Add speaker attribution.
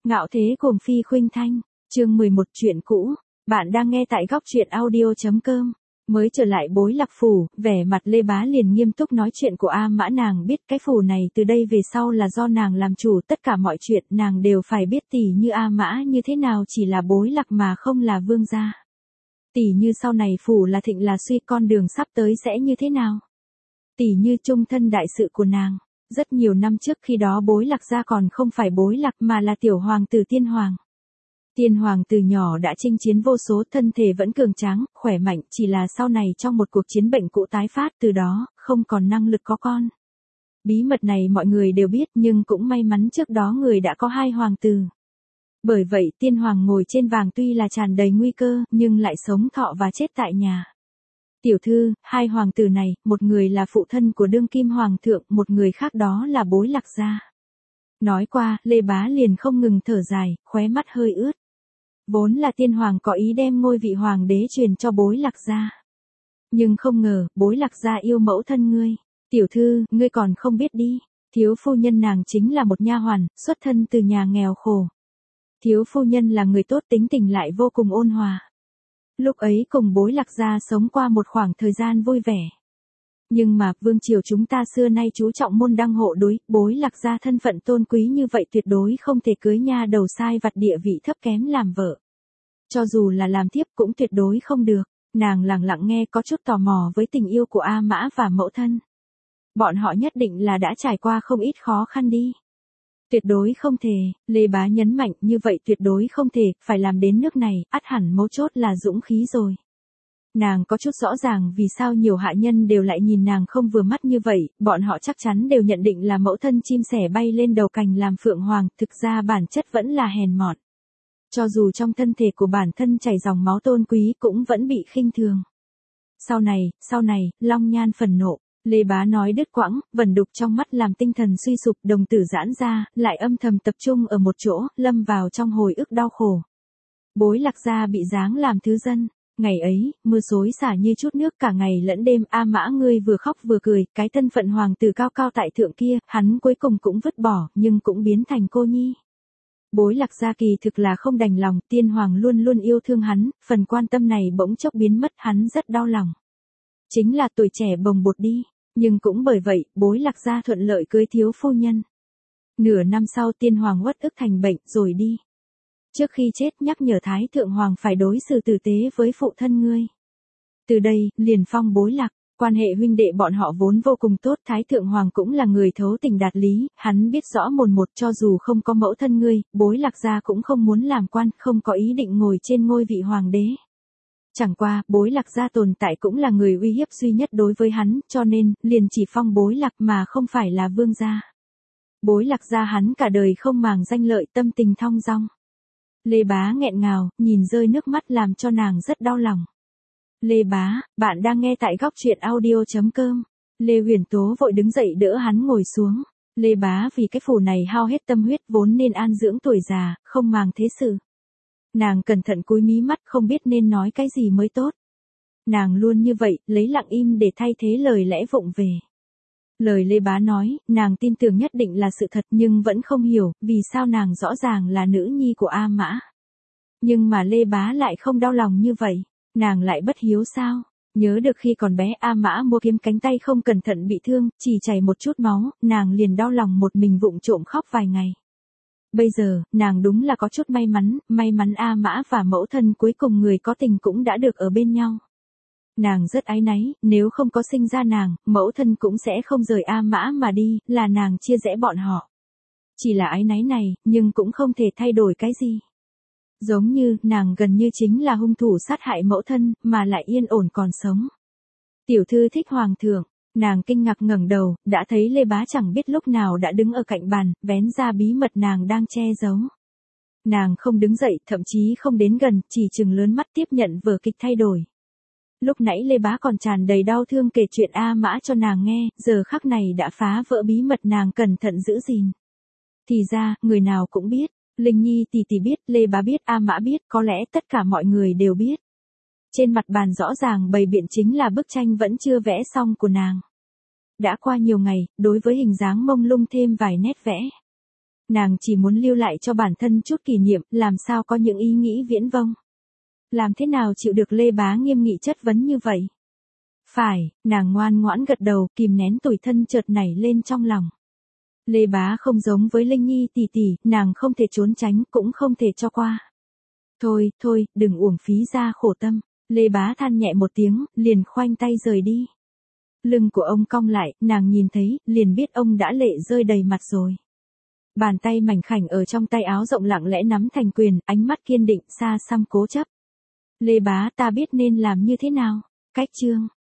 Speaker 1: Ngạo thế cuồng phi khuynh thanh, chương 11 chuyện cũ, bạn đang nghe tại góc truyện audio.com. Mới trở lại Bối Lạc Phủ, vẻ mặt Lê Bá liền nghiêm túc nói chuyện của A Mã. Nàng biết cái phủ này từ đây về sau là do nàng làm chủ, tất cả mọi chuyện nàng đều phải biết, tỉ như A Mã như thế nào chỉ là Bối Lạc mà không là vương gia. Tỉ như sau này phủ là thịnh là suy, con đường sắp tới sẽ như thế nào. Tỉ như chung thân đại sự của nàng. Rất nhiều năm trước khi đó Bối Lạc gia còn không phải Bối Lạc mà là tiểu hoàng tử Tiên Hoàng. Tiên Hoàng từ nhỏ đã chinh chiến vô số, thân thể vẫn cường tráng, khỏe mạnh, chỉ là sau này trong một cuộc chiến bệnh cũ tái phát, từ đó, không còn năng lực có con. Bí mật này mọi người đều biết, nhưng cũng may mắn trước đó người đã có 2 hoàng tử. Bởi vậy Tiên Hoàng ngồi trên vàng tuy là tràn đầy nguy cơ, nhưng lại sống thọ và chết tại nhà. Tiểu thư, 2 hoàng tử này, một người là phụ thân của đương kim hoàng thượng, một người khác đó là Bối Lạc gia. Nói qua, Lê Bá liền không ngừng thở dài, khóe mắt hơi ướt. Vốn là Tiên Hoàng có ý đem ngôi vị hoàng đế truyền cho Bối Lạc gia. Nhưng không ngờ, Bối Lạc gia yêu mẫu thân ngươi. Tiểu thư, ngươi còn không biết đi. Thiếu phu nhân nàng chính là một nha hoàn, xuất thân từ nhà nghèo khổ. Thiếu phu nhân là người tốt, tính tình lại vô cùng ôn hòa. Lúc ấy cùng Bối Lạc gia sống qua một khoảng thời gian vui vẻ. Nhưng mà, vương triều chúng ta xưa nay chú trọng môn đăng hộ đối, Bối Lạc gia thân phận tôn quý như vậy tuyệt đối không thể cưới nha đầu sai vặt địa vị thấp kém làm vợ. Cho dù là làm thiếp cũng tuyệt đối không được. Nàng lặng lặng nghe, có chút tò mò với tình yêu của A Mã và mẫu thân. Bọn họ nhất định là đã trải qua không ít khó khăn đi. Tuyệt đối không thể, Lê Bá nhấn mạnh, như vậy tuyệt đối không thể, phải làm đến nước này, ắt hẳn mấu chốt là dũng khí rồi. Nàng có chút rõ ràng vì sao nhiều hạ nhân đều lại nhìn nàng không vừa mắt như vậy, bọn họ chắc chắn đều nhận định là mẫu thân chim sẻ bay lên đầu cành làm phượng hoàng, thực ra bản chất vẫn là hèn mọn. Cho dù trong thân thể của bản thân chảy dòng máu tôn quý cũng vẫn bị khinh thường. Sau này, Long Nhan phần nộ. Lê Bá nói đứt quãng, vẩn đục trong mắt làm tinh thần suy sụp, đồng tử giãn ra, lại âm thầm tập trung ở một chỗ, lâm vào trong hồi ức đau khổ. Bối Lạc gia bị giáng làm thứ dân. Ngày ấy, mưa xối xả như chút nước cả ngày lẫn đêm. A Mã ngươi vừa khóc vừa cười, cái thân phận hoàng tử cao cao tại thượng kia, hắn cuối cùng cũng vứt bỏ, nhưng cũng biến thành cô nhi. Bối Lạc gia kỳ thực là không đành lòng, Tiên Hoàng luôn luôn yêu thương hắn, phần quan tâm này bỗng chốc biến mất, hắn rất đau lòng. Chính là tuổi trẻ bồng bột đi, nhưng cũng bởi vậy, Bối Lạc gia thuận lợi cưới thiếu phu nhân. Nửa năm sau Tiên Hoàng uất ức thành bệnh rồi đi. Trước khi chết nhắc nhở Thái Thượng Hoàng phải đối xử tử tế với phụ thân ngươi. Từ đây, liền phong Bối Lạc, quan hệ huynh đệ bọn họ vốn vô cùng tốt, Thái Thượng Hoàng cũng là người thấu tình đạt lý, hắn biết rõ mồn một, cho dù không có mẫu thân ngươi, Bối Lạc gia cũng không muốn làm quan, không có ý định ngồi trên ngôi vị hoàng đế. Chẳng qua, Bối Lạc gia tồn tại cũng là người uy hiếp duy nhất đối với hắn, cho nên, liền chỉ phong Bối Lạc mà không phải là vương gia. Bối Lạc gia hắn cả đời không màng danh lợi, tâm tình thong dong. Lê Bá nghẹn ngào, nhìn rơi nước mắt làm cho nàng rất đau lòng. Lê Bá, bạn đang nghe tại góc truyện audio.com. Lê Huyền Tố vội đứng dậy đỡ hắn ngồi xuống. Lê Bá vì cái phủ này hao hết tâm huyết vốn nên an dưỡng tuổi già, không màng thế sự. Nàng cẩn thận cúi mí mắt không biết nên nói cái gì mới tốt. Nàng luôn như vậy, lấy lặng im để thay thế lời lẽ vụng về. Lời Lê Bá nói, nàng tin tưởng nhất định là sự thật nhưng vẫn không hiểu, vì sao nàng rõ ràng là nữ nhi của A Mã. Nhưng mà Lê Bá lại không đau lòng như vậy, nàng lại bất hiếu sao? Nhớ được khi còn bé A Mã mua kiếm cánh tay không cẩn thận bị thương, chỉ chảy một chút máu, nàng liền đau lòng một mình vụng trộm khóc vài ngày. Bây giờ, nàng đúng là có chút may mắn A Mã và mẫu thân cuối cùng người có tình cũng đã được ở bên nhau. Nàng rất áy náy, nếu không có sinh ra nàng, mẫu thân cũng sẽ không rời A Mã mà đi, là nàng chia rẽ bọn họ. Chỉ là áy náy này, nhưng cũng không thể thay đổi cái gì. Giống như, nàng gần như chính là hung thủ sát hại mẫu thân, mà lại yên ổn còn sống. Tiểu thư thích hoàng thượng, nàng kinh ngạc ngẩng đầu, đã thấy Lê Bá chẳng biết lúc nào đã đứng ở cạnh bàn, vén ra bí mật nàng đang che giấu. Nàng không đứng dậy, thậm chí không đến gần, chỉ trừng lớn mắt tiếp nhận vở kịch thay đổi. Lúc nãy Lê Bá còn tràn đầy đau thương kể chuyện A Mã cho nàng nghe, giờ khắc này đã phá vỡ bí mật nàng cẩn thận giữ gìn. Thì ra, người nào cũng biết, Linh Nhi tỷ tỷ biết, Lê Bá biết, A Mã biết, có lẽ tất cả mọi người đều biết. Trên mặt bàn rõ ràng bày biện chính là bức tranh vẫn chưa vẽ xong của nàng. Đã qua nhiều ngày, đối với hình dáng mông lung thêm vài nét vẽ. Nàng chỉ muốn lưu lại cho bản thân chút kỷ niệm, làm sao có những ý nghĩ viễn vông. Làm thế nào chịu được Lê Bá nghiêm nghị chất vấn như vậy? Phải, nàng ngoan ngoãn gật đầu, kìm nén tủi thân chợt nảy lên trong lòng. Lê Bá không giống với Linh Nhi tỷ tỷ, nàng không thể trốn tránh, cũng không thể cho qua. Thôi, thôi, đừng uổng phí ra khổ tâm. Lê Bá than nhẹ một tiếng, liền khoanh tay rời đi. Lưng của ông cong lại, nàng nhìn thấy, liền biết ông đã lệ rơi đầy mặt rồi. Bàn tay mảnh khảnh ở trong tay áo rộng lặng lẽ nắm thành quyền, ánh mắt kiên định, xa xăm cố chấp. Lê Bá, ta biết nên làm như thế nào. Cách chương